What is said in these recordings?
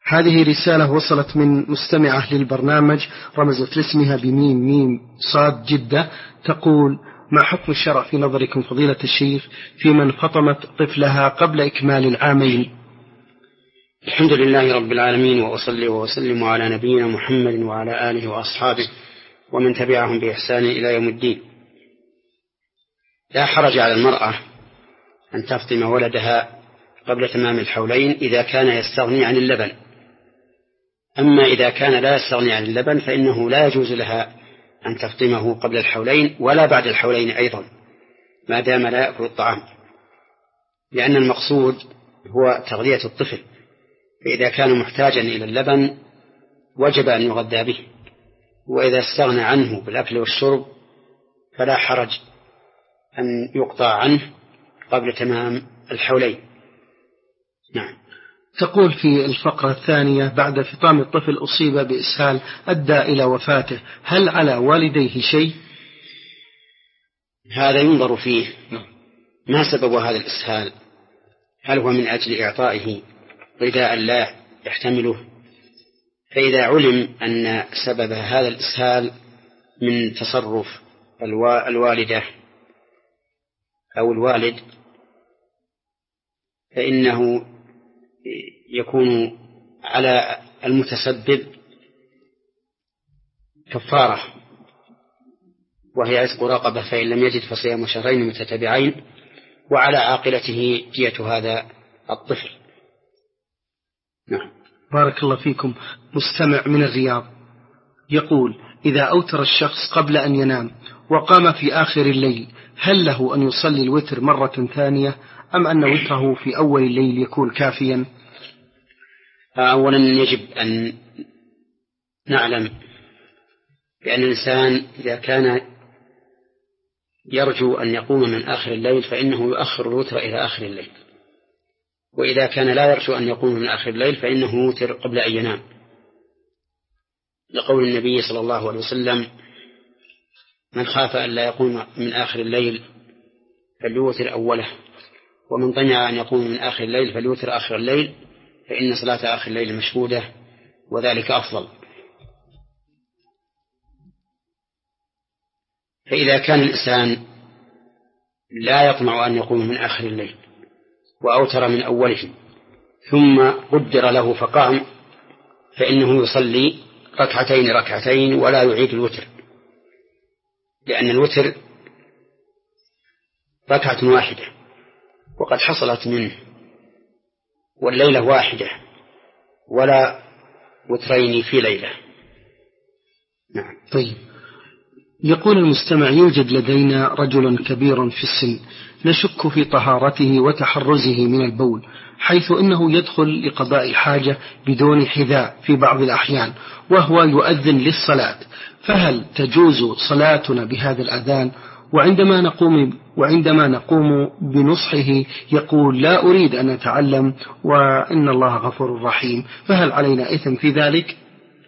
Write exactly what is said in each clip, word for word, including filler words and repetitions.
هذه رسالة وصلت من مستمعة للبرنامج رمزت لاسمها بميم ميم صاد جدة، تقول: ما حكم الشرع في نظركم فضيلة الشيخ في من فطمت طفلها قبل إكمال العامين؟ الحمد لله رب العالمين، وأصلي وأسلم على نبينا محمد وعلى آله وأصحابه ومن تبعهم بإحسان إلى يوم الدين. لا حرج على المرأة أن تفطم ولدها قبل تمام الحولين إذا كان يستغني عن اللبن. أما إذا كان لا يستغني عن اللبن فإنه لا يجوز لها أن تفطمه قبل الحولين ولا بعد الحولين أيضا، ما دام لا يأكل الطعام، لأن المقصود هو تغذية الطفل، فإذا كان محتاجا إلى اللبن وجب أن يغذى به، وإذا استغنى عنه بالأكل والشرب فلا حرج أن يقطع عنه قبل تمام الحولين. نعم. تقول في الفقرة الثانية: بعد فطام الطفل أصيب بإسهال أدى إلى وفاته، هل على والديه شيء؟ هذا ينظر فيه، ما سبب هذا الإسهال؟ هل هو من أجل إعطائه غذاء لا يحتمله؟ فإذا علم أن سبب هذا الإسهال من تصرف الوالدة أو الوالد فإنه يكون على المتسبب كفارة، وهي عتق رقبة، فإن لم يجد فصيام شهرين متتابعين، وعلى عاقلته دية هذا الطفل. نعم. بارك الله فيكم. مستمع من الرياض يقول: إذا أوتر الشخص قبل أن ينام وقام في آخر الليل، هل له أن يصلي الوتر مرة ثانية، أم أن وتره في أول الليل يكون كافيا؟ أولا يجب أن نعلم بأن الإنسان إذا كان يرجو أن يقوم من آخر الليل فإنه يؤخر الوتر إلى آخر الليل، وإذا كان لا يرجو أن يقوم من آخر الليل فإنه يوتر قبل أن ينام، لقول النبي صلى الله عليه وسلم: من خاف أن لا يقوم من آخر الليل فليوتر أوله، ومن طمع أن يقوم من آخر الليل فليوتر آخر الليل، فإن صلاة آخر الليل مشهودة وذلك أفضل. فإذا كان الإنسان لا يطمع أن يقوم من آخر الليل وأوتر من أوله ثم قدر له فقام، فإنه يصلي ركعتين ركعتين ولا يعيد الوتر، لأن الوتر ركعة واحدة وقد حصلت منه، والليلة واحدة ولا وترين في ليلة. نعم. طيب، يقول المستمع: يوجد لدينا رجل كبير في السن نشك في طهارته وتحرزه من البول، حيث إنه يدخل لقضاء الحاجة بدون حذاء في بعض الأحيان وهو يؤذن للصلاة، فهل تجوز صلاتنا بهذا الأذان؟ وعندما نقوم وعندما نقوم بنصحه يقول: لا أريد أن أتعلم وإن الله غفور رحيم، فهل علينا إثم في ذلك؟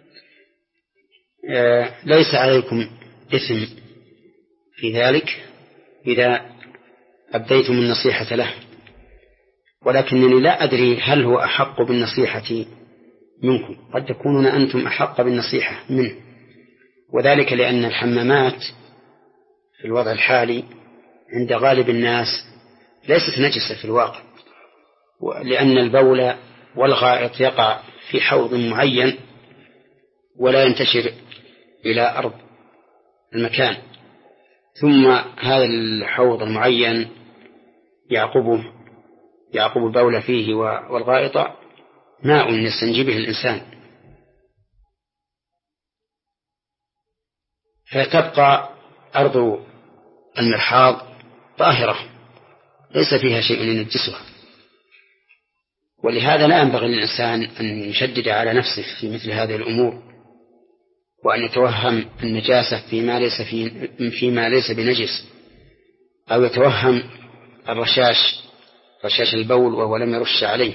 آه ليس عليكم إثم في ذلك إذا أبديتم النصيحة له، ولكنني لا أدري هل هو أحق بالنصيحة منكم، قد تكونون أنتم أحق بالنصيحة منه، وذلك لأن الحمامات في الوضع الحالي عند غالب الناس ليست نجسة في الواقع، لأن البول والغائط يقع في حوض معين ولا ينتشر إلى أرض المكان، ثم هذا الحوض المعين يعقبه يعقب البول فيه والغائط ماء يستنجي به الإنسان، فتبقى أرض المرحاض طاهرة ليس فيها شيء ينجسها. ولهذا لا ينبغي للإنسان أن يشدد على نفسه في مثل هذه الأمور، وأن يتوهم النجاسة فيما ليس, في فيما ليس بنجس، أو يتوهم الرشاش رشاش البول وهو لم يرش عليه.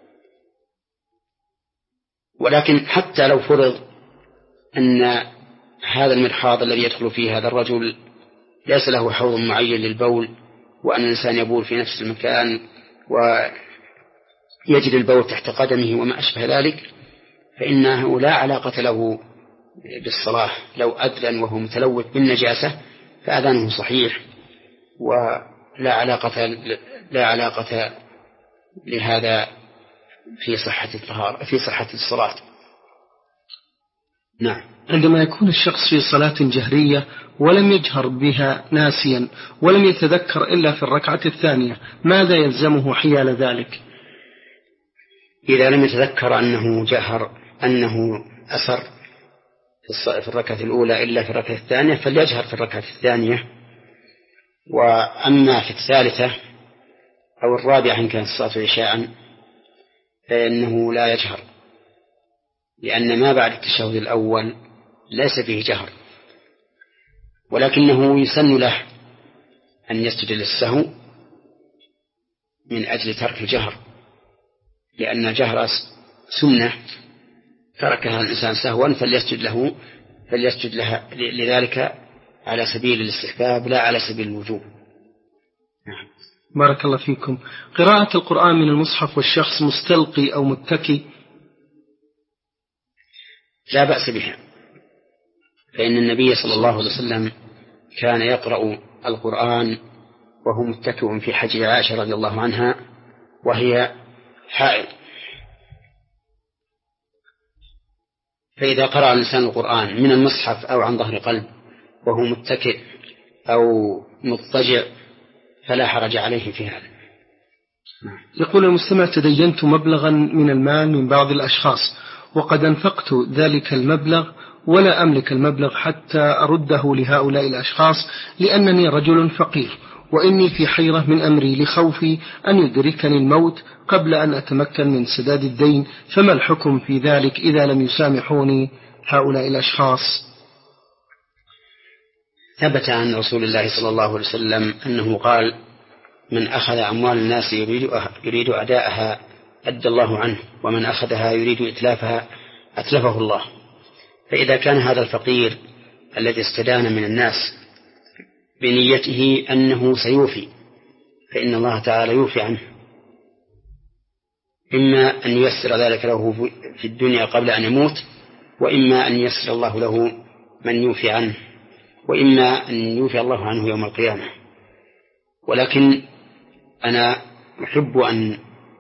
ولكن حتى لو فرض أن هذا المرحاض الذي يدخل فيه هذا الرجل ليس له حوض معين للبول، وأن الإنسان يبول في نفس المكان ويجد البول تحت قدمه وما أشبه ذلك، فإنه لا علاقة له بالصلاة. لو أذن وهو متلوث بالنجاسة فأذانه صحيح ولا علاقة لا علاقة لهذا في صحة الطهارة في صحة الصلاة. نعم. عندما يكون الشخص في صلاة جهرية ولم يجهر بها ناسيا ولم يتذكر إلا في الركعة الثانية، ماذا يلزمه حيال ذلك؟ إذا لم يتذكر أنه جهر أنه أسر في الركعة الأولى إلا في الركعة الثانية فليجهر في الركعة الثانية. وأما في الثالثة أو الرابعة إن كانت الصلاة عشاء فإنه لا يجهر، لأن ما بعد التشهد الأول ليس فيه جهر، ولكنه يسن له أن يسجد للسهو من أجل ترك الجهر، لأن الجهر سنة تركها الإنسان سهوا فليسجد له فليسجد لها لذلك على سبيل الاستحباب لا على سبيل الوجوب. نعم. بارك الله فيكم. قراءة القرآن من المصحف والشخص مستلقي أو متكي لا بأس بها، فإن النبي صلى الله عليه وسلم كان يقرأ القرآن وهو متكئ في حجر عائشة رضي الله عنها وهي حائض. فإذا قرأ الإنسان القرآن من المصحف أو عن ظهر قلب وهو متكئ أو مضطجع فلا حرج عليه في هذا. يقول المستمع: تدينت مبلغا من المال من بعض الأشخاص وقد أنفقت ذلك المبلغ ولا أملك المبلغ حتى أرده لهؤلاء الأشخاص لأنني رجل فقير وإني في حيرة من أمري لخوفي أن يدركني الموت قبل أن أتمكن من سداد الدين، فما الحكم في ذلك إذا لم يسامحوني هؤلاء الأشخاص؟ ثبت عن رسول الله صلى الله عليه وسلم أنه قال: من أخذ أموال الناس يريد, يريد أداءها أدى الله عنه، ومن أخذها يريد إتلافها أتلفه الله. فإذا كان هذا الفقير الذي استدان من الناس بنيته أنه سيوفي فإن الله تعالى يوفي عنه، إما أن ييسر ذلك له في الدنيا قبل أن يموت، وإما أن ييسر الله له من يوفي عنه، وإما أن يوفي الله عنه يوم القيامة. ولكن أنا أحب أن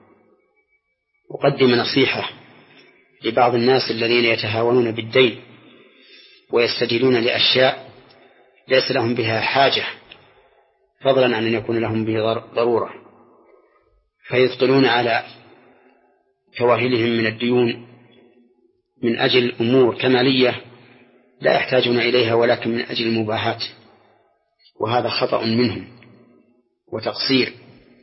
أقدم نصيحة لبعض الناس الذين يتهاونون بالدين ويستدينون لأشياء ليس لهم بها حاجة، فضلا عن أن يكون لهم به ضرورة، فيثقلون على كواهلهم من الديون من أجل أمور كمالية لا يحتاجون إليها ولكن من أجل المباحات، وهذا خطأ منهم وتقصير.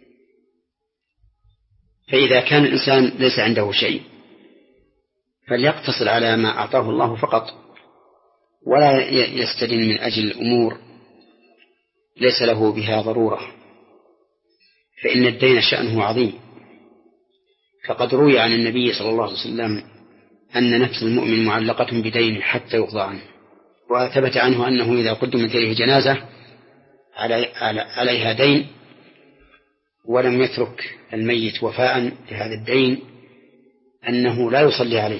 فإذا كان الإنسان ليس عنده شيء فليقتصر على ما أعطاه الله فقط، ولا يستدين من أجل الأمور ليس له بها ضرورة، فإن الدين شأنه عظيم. فقد روي عن النبي صلى الله عليه وسلم أن نفس المؤمن معلقة بدين حتى يقضى عنه، وثبت عنه أنه إذا قدمت إليه جنازة عليها دين ولم يترك الميت وفاء لهذا الدين أنه لا يصلي عليه،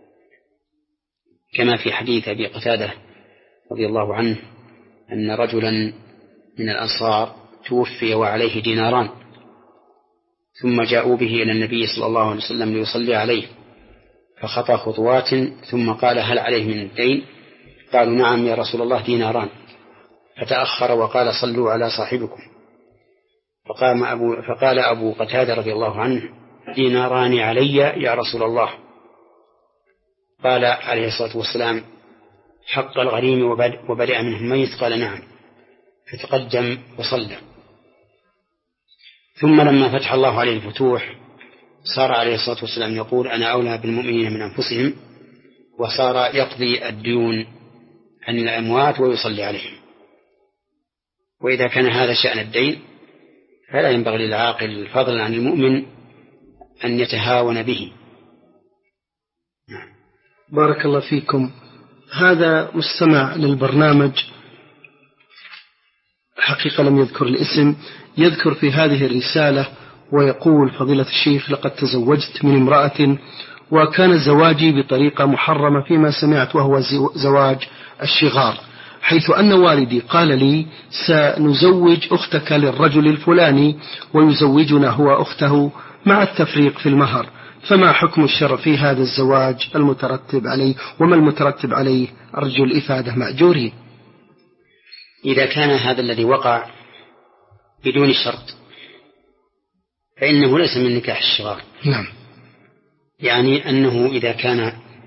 كما في حديث أبي قتادة رضي الله عنه أن رجلا من الأنصار توفي وعليه ديناران، ثم جاءوا به إلى النبي صلى الله عليه وسلم ليصلي عليه، فخطى خطوات ثم قال: هل عليه من الدين؟ قالوا: نعم يا رسول الله ديناران. فتأخر وقال: صلوا على صاحبكم. فقام أبو فقال أبو قتادة رضي الله عنه: ديناران علي يا رسول الله. قال عليه الصلاة والسلام: حق الغريم وبرئ منه الميت؟ قال: نعم. فتقدم وصلى. ثم لما فتح الله عليه الفتوح صار عليه الصلاة والسلام يقول: أنا أولى بالمؤمنين من أنفسهم، وصار يقضي الديون عن الأموات ويصلي عليهم. وإذا كان هذا شأن الدين فلا ينبغي للعاقل فضلا عن المؤمن أن يتهاون به. بارك الله فيكم. هذا مستمع للبرنامج حقيقة لم يذكر الاسم، يذكر في هذه الرسالة ويقول: فضيلة الشيخ، لقد تزوجت من امرأة وكان زواجي بطريقة محرمة فيما سمعت، وهو زواج الشغار، حيث أن والدي قال لي سنزوج أختك للرجل الفلاني ويزوجنا هو أخته مع التفريق في المهر، فما حكم الشرع في هذا الزواج المترتب عليه، وما المترتب عليه؟ أرجو الإفادة مأجورين. إذا كان هذا الذي وقع بدون شرط فإنه ليس من نكاح الشغار. نعم. يعني أنه إذا كان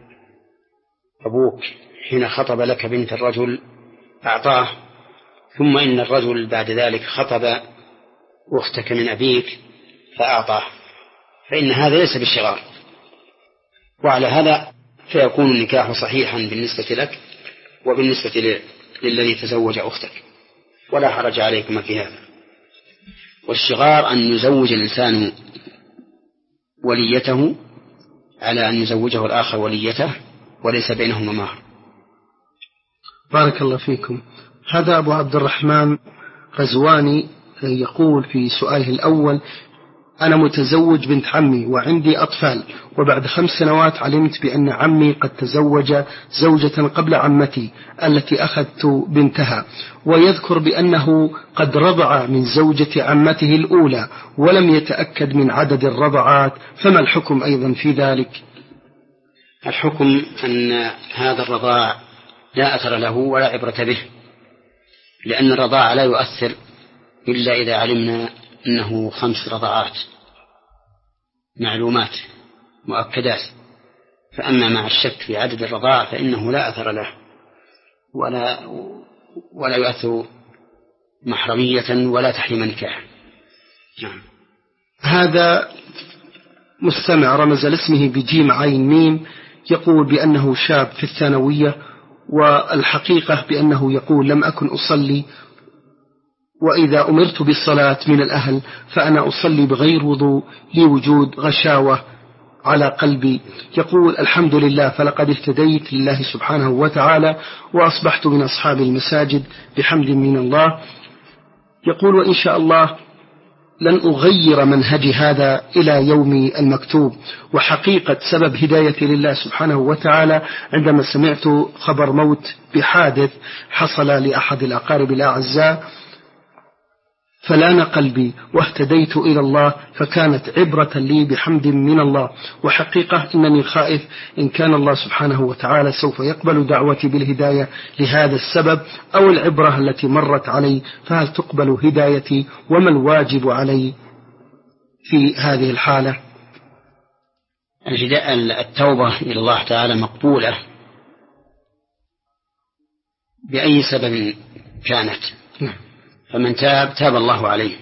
أبوك حين خطب لك بنت الرجل أعطاه، ثم إن الرجل بعد ذلك خطب أختك من أبيك فأعطاه، فإن هذا ليس بالشغار، وعلى هذا فيكون النكاح صحيحا بالنسبة لك وبالنسبة للذي تزوج أختك، ولا حرج عليكم في هذا. والشغار أن يزوج الإنسان وليته على أن يزوجه الآخر وليته وليس بينهما مهر. بارك الله فيكم. هذا أبو عبد الرحمن غزواني يقول في سؤاله الأول: أنا متزوج بنت عمي وعندي أطفال، وبعد خمس سنوات علمت بأن عمي قد تزوج زوجة قبل عمتي التي أخذت بنتها، ويذكر بأنه قد رضع من زوجة عمته الأولى ولم يتأكد من عدد الرضعات، فما الحكم أيضا في ذلك؟ الحكم أن هذا الرضاع لا أثر له ولا عبرة به، لأن الرضاع لا يؤثر إلا إذا علمنا أنه خمس رضعات معلومات مؤكدات، فأما مع الشك في عدد الرضاع فإنه لا أثر له ولا, ولا يؤثر محرمية ولا تحريم نكاح. نعم. هذا مستمع رمز لاسمه بجيم عين ميم يقول بأنه شاب في الثانوية، والحقيقة بأنه يقول: لم أكن أصلي، وإذا أمرت بالصلاة من الأهل فأنا أصلي بغير وضوء لوجود غشاوة على قلبي. يقول: الحمد لله، فلقد اهتديت لله سبحانه وتعالى وأصبحت من أصحاب المساجد بحمد من الله. يقول: وإن شاء الله لن أغير منهجي هذا إلى يومي المكتوب. وحقيقة سبب هدايتي لله سبحانه وتعالى عندما سمعت خبر موت بحادث حصل لأحد الأقارب الأعزاء، فلان قلبي واهتديت إلى الله، فكانت عبرة لي بحمد من الله. وحقيقة إنني خائف إن كان الله سبحانه وتعالى سوف يقبل دعوتي بالهداية لهذا السبب أو العبرة التي مرت علي، فهل تقبل هدايتي وما الواجب علي في هذه الحالة؟ التوبة إلى الله تعالى مقبولة بأي سبب كانت، فمن تاب تاب الله عليه.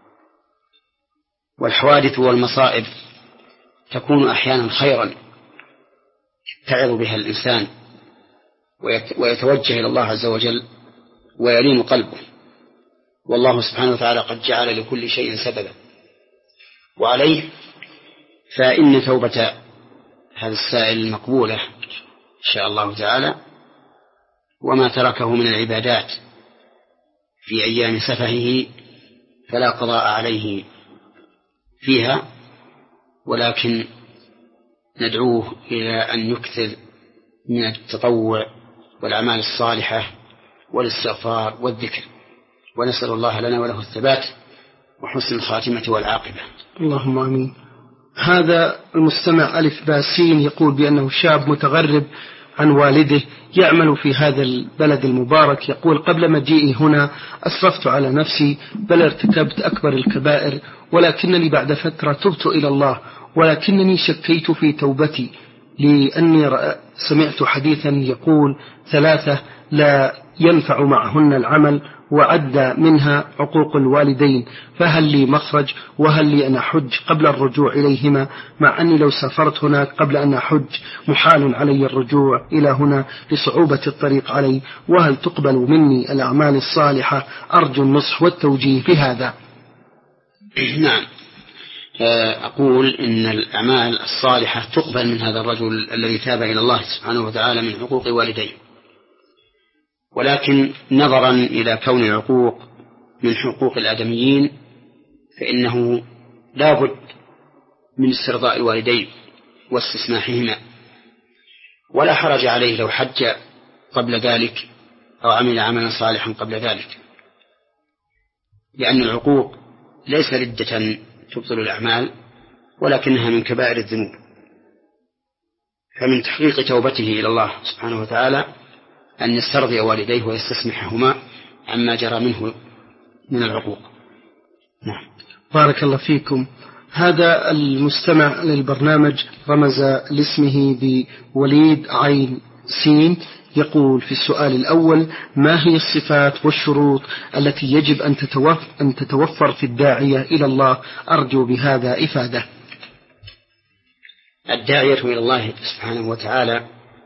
والحوادث والمصائب تكون أحيانا خيرا يتعظ بها الإنسان ويتوجه إلى الله عز وجل ويلين قلبه، والله سبحانه وتعالى قد جعل لكل شيء سببا. وعليه فإن توبة هذا السائل مقبولة إن شاء الله تعالى، وما تركه من العبادات في أيام سفهه فلا قضاء عليه فيها، ولكن ندعوه إلى أن يكثر من التطوع والأعمال الصالحة والاستغفار والذكر، ونسأل الله لنا وله الثبات وحسن الخاتمة والعاقبة. اللهم آمين. هذا المستمع ألف باسين يقول بأنه شاب متغرب عن والده يعمل في هذا البلد المبارك. يقول: قبل مجيئي هنا أسرفت على نفسي بل ارتكبت أكبر الكبائر، ولكنني بعد فترة تبت إلى الله، ولكنني شكيت في توبتي لأني سمعت حديثا يقول ثلاثة لا ينفع معهن العمل، وعد منها عقوق الوالدين، فهل لي مخرج؟ وهل لي أن أحج قبل الرجوع إليهما، مع أني لو سافرت هناك قبل أن أحج محال علي الرجوع إلى هنا لصعوبة الطريق علي، وهل تقبل مني الأعمال الصالحة؟ أرجو النصح والتوجيه بهذا. نعم، أقول إن الأعمال الصالحة تقبل من هذا الرجل الذي تاب إلى الله سبحانه وتعالى من حقوق والديه، ولكن نظرا إلى كون العقوق من حقوق الآدميين فإنه لا بد من استرضاء الوالدين واستسماحهما، ولا حرج عليه لو حج قبل ذلك أو عمل عملا صالحا قبل ذلك، لأن العقوق ليس ردة تبطل الأعمال ولكنها من كبائر الذنوب. فمن تحقيق توبته إلى الله سبحانه وتعالى أن يسترضي والديه ويستسمحهما عما جرى منه من العقوق. نعم. بارك الله فيكم. هذا المستمع للبرنامج رمز لاسمه بوليد عين سين، يقول في السؤال الأول: ما هي الصفات والشروط التي يجب أن تتوفر في الداعية إلى الله؟ أرجو بهذا إفادة. الداعية إلى الله سبحانه وتعالى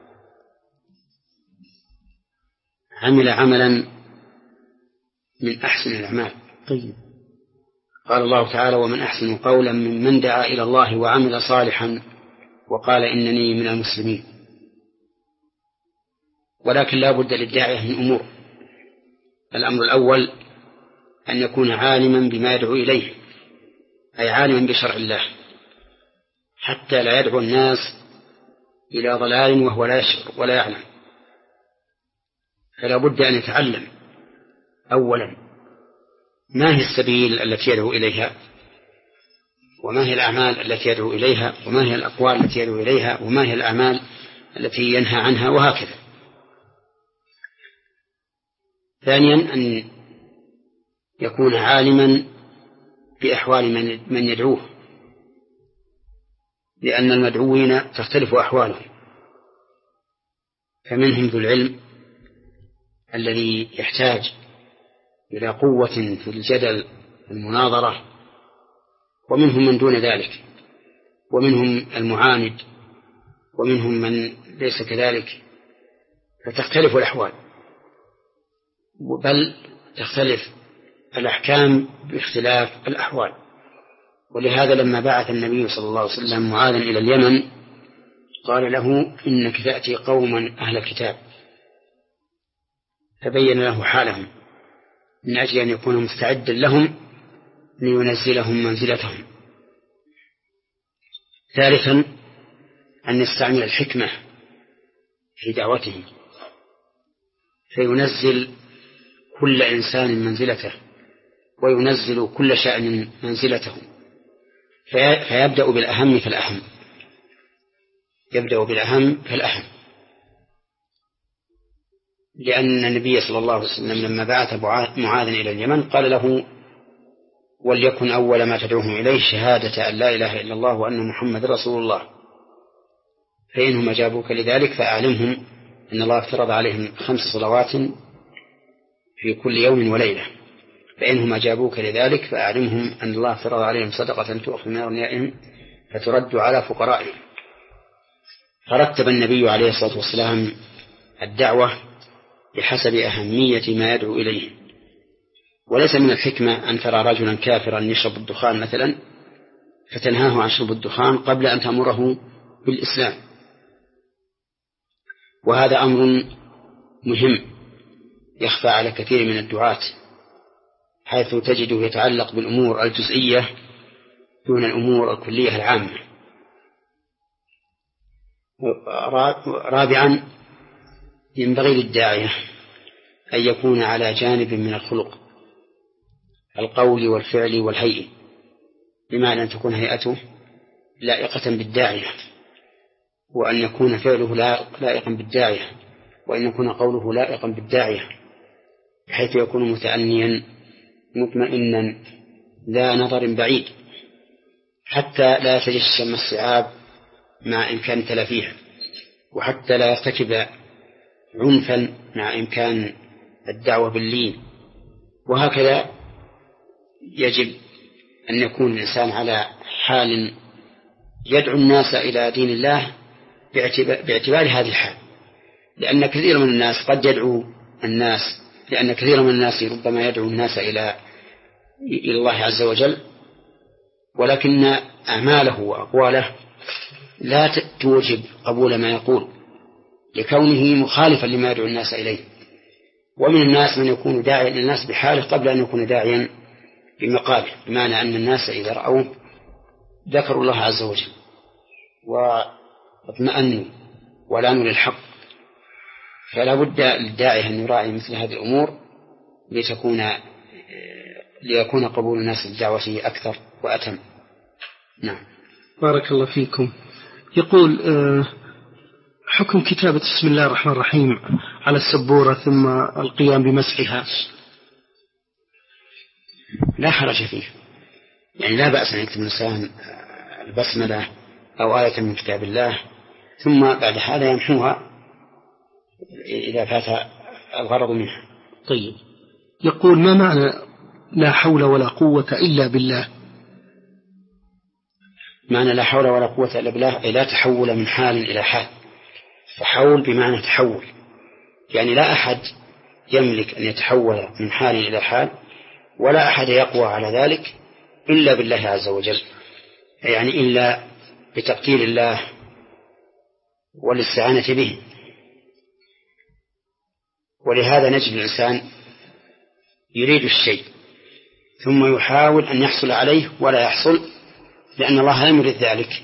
عمل عملا من أحسن الأعمال. طيب. قال الله تعالى: ومن أحسن قولا ممن دعا إلى الله وعمل صالحا وقال إنني من المسلمين. ولكن لا بد للداعية من أمور. الأمر الأول أن يكون عالما بما يدعو إليه، أي عالما بشرع الله، حتى لا يدعو الناس إلى ضلال وهو لا يشعر ولا يعلم. فلا بد أن يتعلم أولا ما هي السبيل التي يدعو إليها، وما هي الأعمال التي يدعو إليها، وما هي الأقوال التي يدعو إليها، وما هي الأعمال التي ينهى عنها، وهكذا. ثانيا أن يكون عالما بأحوال من, من يدعوه، لأن المدعوين تختلف أحوالهم، فمنهم ذو العلم الذي يحتاج إلى قوة في الجدل والمناظرة، ومنهم من دون ذلك، ومنهم المعاند، ومنهم من ليس كذلك. فتختلف الأحوال، بل تختلف الأحكام باختلاف الأحوال. ولهذا لما بعث النبي صلى الله عليه وسلم معاذا إلى اليمن قال له: إنك تأتي قوما أهل الكتاب، فبين له حالهم من أجل أن يكون مستعدا لهم لينزلهم منزلتهم. ثالثا أن يستعمل الحكمة في دعوته، فينزل كل إنسان منزلته، وينزل كل شأن منزلته، فيبدأ بالأهم فالأهم، يبدأ بالأهم فالأهم. لأن النبي صلى الله عليه وسلم لما بعث معاذ إلى اليمن قال له: وليكن أول ما تدعوهم إليه شهادة أن لا إله إلا الله وأن محمد رسول الله، فإنهم أجابوك لذلك فأعلمهم أن الله افترض عليهم خمس صلوات في كل يوم وليلة، فإنهم أجابوك لذلك فأعلمهم أن الله افترض عليهم صدقة تؤخذ من أغنيائهم فترد على فقرائهم. فرتب النبي عليه الصلاة والسلام الدعوة بحسب أهمية ما يدعو إليه. وليس من الحكمة أن ترى رجلا كافرا يشرب الدخان مثلا فتنهاه عن شرب الدخان قبل أن تأمره بالإسلام، وهذا أمر مهم يخفى على كثير من الدعاة، حيث تجده يتعلق بالأمور الجزئية دون الأمور الكلية العامة. رابعا ينبغي للداعية أن يكون على جانب من الخلق، القول والفعل والهيئة، بمعنى أن تكون هيئته لائقة بالداعية، وأن يكون فعله لائقا بالداعية، وأن يكون قوله لائقا بالداعية، بحيث يكون متأنيا مطمئنا ذا نظر بعيد، حتى لا يتجشم الصعاب مع إمكان تلافيها، وحتى لا يرتكب عنفا مع إمكان الدعوة باللين. وهكذا يجب أن يكون الإنسان على حال يدعو الناس إلى دين الله باعتبار هذه الحال، لأن كثير من الناس قد يدعو الناس لأن كثير من الناس ربما يدعو الناس إلى إلى الله عز وجل، ولكن أعماله وأقواله لا توجب قبول ما يقول لكونه مخالفا لما يدعو الناس إليه. ومن الناس من يكون داعيا للناس بحاله قبل أن يكون داعيا بمقاله، بمعنى أن الناس إذا رأوه ذكروا الله عز وجل و واطمأنوا ولانوا للحق، فلا بد للداعي أن يراعي مثل هذه الأمور لتكون ليكون قبول الناس للدعوة أكثر وأتم. نعم. بارك الله فيكم. يقول حكم كتابة بسم الله الرحمن الرحيم على السبورة ثم القيام بمسحها؟ لا حرج فيه، يعني لا بأس أن يكتب الإنسان البسملة أو آية من كتاب الله ثم بعد هذا يمحوها إذا فات الغرض منها. طيب. يقول ما معنى لا حول ولا قوة إلا بالله؟ معنى لا حول ولا قوة إلا بالله أي لا تحول من حال إلى حال، فحول بمعنى تحول، يعني لا أحد يملك أن يتحول من حال إلى حال ولا أحد يقوى على ذلك إلا بالله عز وجل، يعني إلا بتقدير الله والاستعانة به. ولهذا نجد الإنسان يريد الشيء ثم يحاول أن يحصل عليه ولا يحصل لأن الله لم يرد ذلك.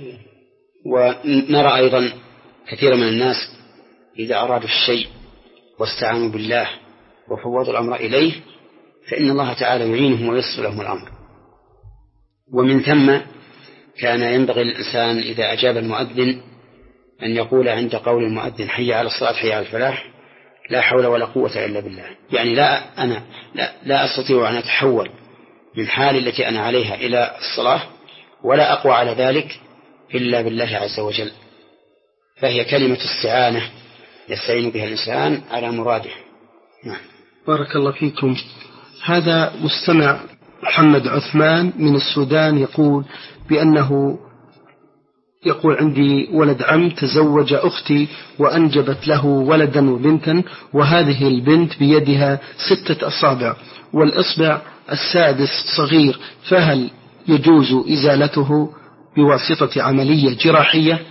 ونرى أيضا كثير من الناس إذا أرادوا الشيء واستعانوا بالله وفوضوا الأمر إليه فإن الله تعالى يعينهم ويسر لهم الأمر. ومن ثم كان ينبغي للإنسان إذا أجاب المؤذن أن يقول عند قول المؤذن حي على الصلاة حي على الفلاح لا حول ولا قوة إلا بالله، يعني لا أنا لا, لا أستطيع أن أتحول من حال التي أنا عليها إلى الصلاة ولا أقوى على ذلك إلا بالله عز وجل، فهي كلمة استعانة يستعين بها الإنسان على مراده. نعم. بارك الله فيكم. هذا مستمع محمد عثمان من السودان يقول بأنه يقول عندي ولد عم تزوج أختي وأنجبت له ولدا وبنتا، وهذه البنت بيدها ستة أصابع والإصبع السادس صغير، فهل يجوز إزالته بواسطة عملية جراحية؟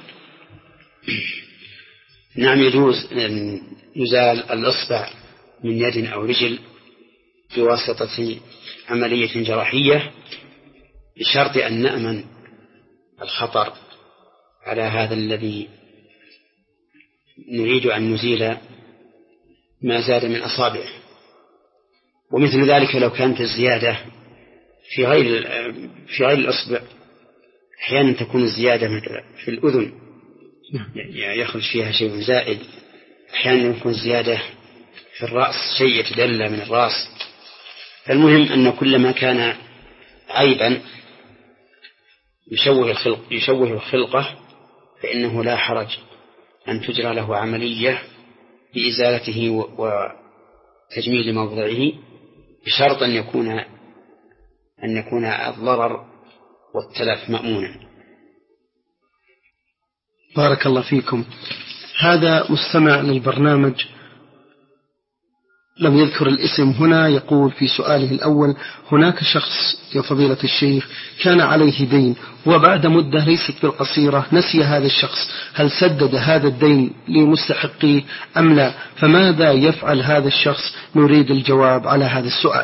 نعم يجوز أن يزال الإصبع من يد أو رجل بواسطة عملية جراحية بشرط أن نأمن الخطر على هذا الذي نريد أن نزيل ما زاد من أصابعه. ومثل ذلك لو كانت الزيادة في غير في غير الأصبع، أحيانا تكون الزيادة في الأذن يخرج فيها شيء زائد، أحيانا يكون زيادة في الرأس شيء يتدلى من الرأس. فالمهم أن كل ما كان عيبا يشوه الخلق يشوه الخلقة فإنه لا حرج أن تجرى له عملية بإزالته وتجميل موضعه بشرط أن يكون أن يكون الضرر والتلف مأمونا. بارك الله فيكم. هذا مستمع للبرنامج لم يذكر الاسم هنا يقول في سؤاله الأول هناك شخص يا فضيلة الشيخ كان عليه دين وبعد مدة ليست بالقصيرة نسي هذا الشخص، هل سدد هذا الدين لمستحقيه أم لا؟ فماذا يفعل هذا الشخص؟ نريد الجواب على هذا السؤال.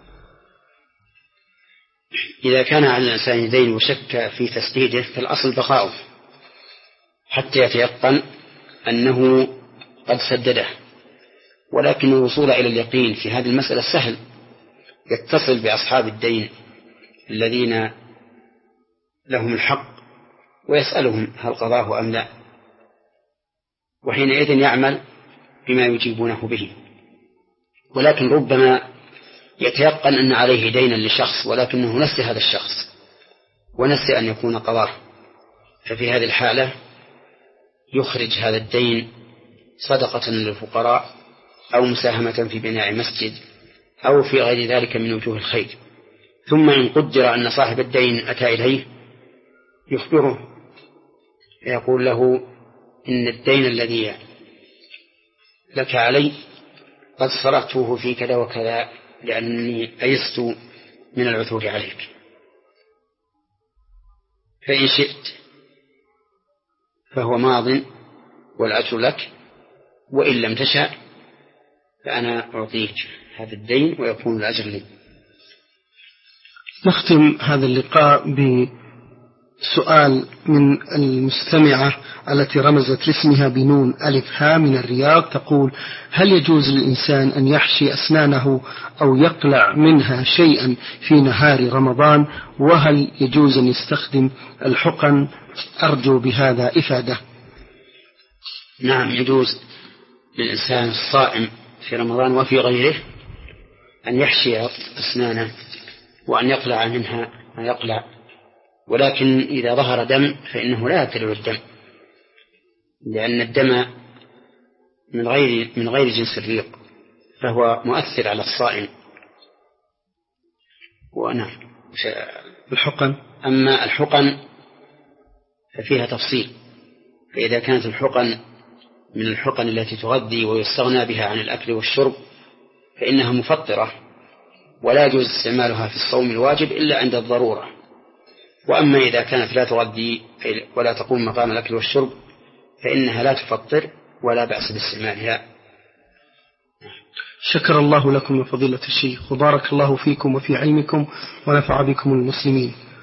إذا كان على الإنسان دين وشك في تسديده فالأصل بقاؤه حتى يتيقن أنه قد سدده، ولكن الوصول إلى اليقين في هذه المسألة سهل، يتصل بأصحاب الدين الذين لهم الحق ويسألهم هل قضاه أم لا، وحينئذ يعمل بما يجيبونه به. ولكن ربما يتيقن أن عليه دينا لشخص ولكنه نسي هذا الشخص ونسي أن يكون قضاه، ففي هذه الحالة يخرج هذا الدين صدقة للفقراء أو مساهمة في بناء مسجد أو في غير ذلك من وجوه الخير. ثم إن قدر أن صاحب الدين أتى إليه يخبره يقول له إن الدين الذي لك علي قد صرفته في كذا وكذا لأنني أيست من العثور عليك، فإن شئت فهو ماض والأجر لك، وإن لم تشأ فأنا أعطيك هذا الدين ويكون الأجر لي. نختم هذا اللقاء سؤال من المستمعة التي رمزت لاسمها بنون ألف ها من الرياض، تقول: هل يجوز للإنسان أن يحشي أسنانه أو يقلع منها شيئا في نهار رمضان؟ وهل يجوز أن يستخدم الحقن؟ أرجو بهذا إفادة. نعم، يجوز للإنسان الصائم في رمضان وفي غيره أن يحشي أسنانه وأن يقلع منها ما يقلع، ولكن إذا ظهر دم فإنه لا يبتلع الدم، لأن الدم من غير من غير جنس الريق، فهو مؤثر على الصائم. ونعم. الحقن، أما الحقن ففيها تفصيل، فإذا كانت الحقن من الحقن التي تغذي ويستغنى بها عن الأكل والشرب فإنها مفطرة، ولا يجوز استعمالها في الصوم الواجب إلا عند الضرورة. وأما إذا كانت لا تغذي ولا تقوم مقام الأكل والشرب فإنها لا تفطر ولا بأس باستعمالها. شكر الله لكم يا فضيلة الشيخ، وبارك الله فيكم وفي علمكم ونفع بكم المسلمين.